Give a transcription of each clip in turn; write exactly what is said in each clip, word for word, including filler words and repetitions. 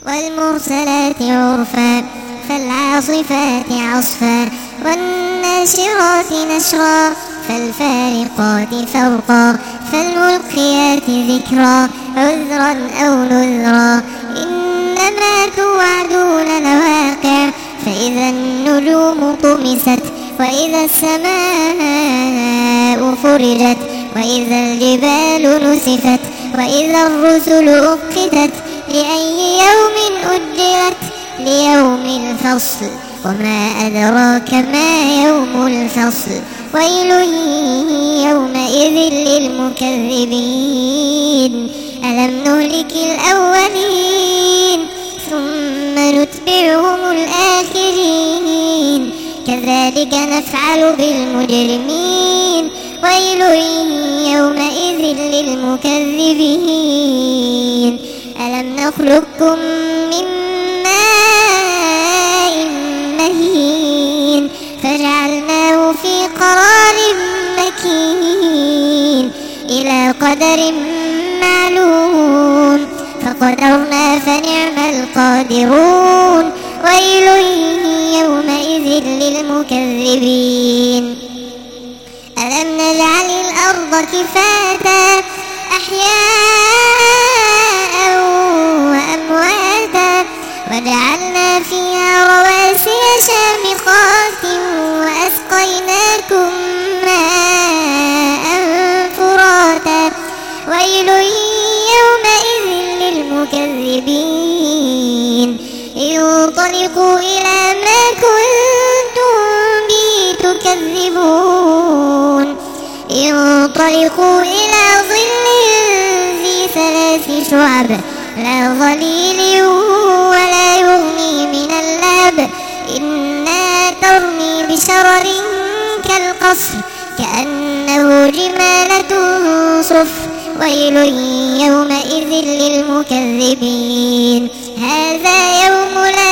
والمرسلات عرفا فالعاصفات عصفا والناشرات نشرا فالفارقات فرقا فالملقيات ذكرا عذرا أو نذرا إنما توعدون لواقع فإذا النجوم طمست وإذا السماء فرجت وإذا الجبال نسفت وإذا الرسل أقتت لأي يوم أجلت ليوم الفصل وما أدراك ما يوم الفصل ويل يومئذ للمكذبين ألم نهلك الأولين ثم نتبعهم الآخرين كذلك نفعل بالمجرمين ويل يومئذ للمكذبين ألم نخلقكم من ماء مهين فجعلناه في قرار مكين إلى قدر معلوم فقدرنا فنعم القادرون ويل يومئذ للمكذبين ألم نجعل الأرض كفاتا أحياء وأمواتا وجعلنا فيها رواسي شامخات وأسقيناكم ماء فراتا ويل يومئذ للمكذبين انطلقوا إلى ما كنتم به تكذبون انطلقوا إلى ظل ذي ثلاث شعب لا ظليل ولا يغني من اللهب إنها ترمي بشرر كالقصر كأنه جمالة صفر ويل يومئذ للمكذبين هذا يوم لا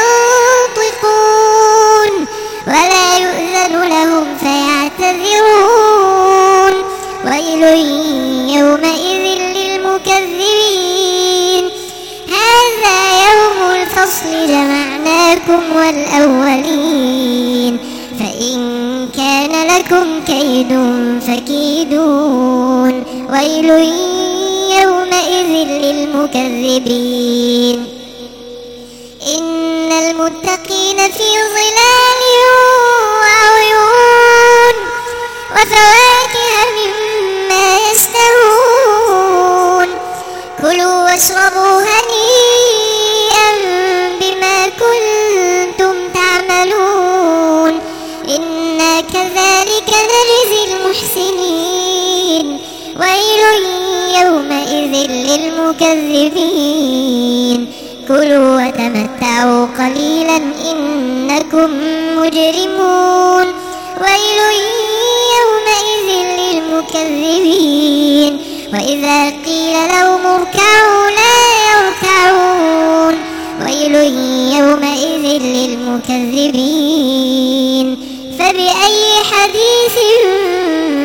ينطقون ولا يؤذن لهم فيعتذرون ويل يومئذ للمكذبين هذا يوم الفصل جمعناكم والأولين فإن كان لكم كيد فكيدون ويل يومئذ للمكذبين إن المتقين في ظلال وعيون وفواكه مما يشتهون كلوا واشربوا هنيئا بما كنتم تعملون إنا كذلك نجزي المحسنين ويل يومئذ للمكذبين كلوا وتمتعوا قليلا إنكم مجرمون ويل يومئذ للمكذبين وإذا قيل لهم اركعوا لا يركعون ويل يومئذ للمكذبين فبأي حديث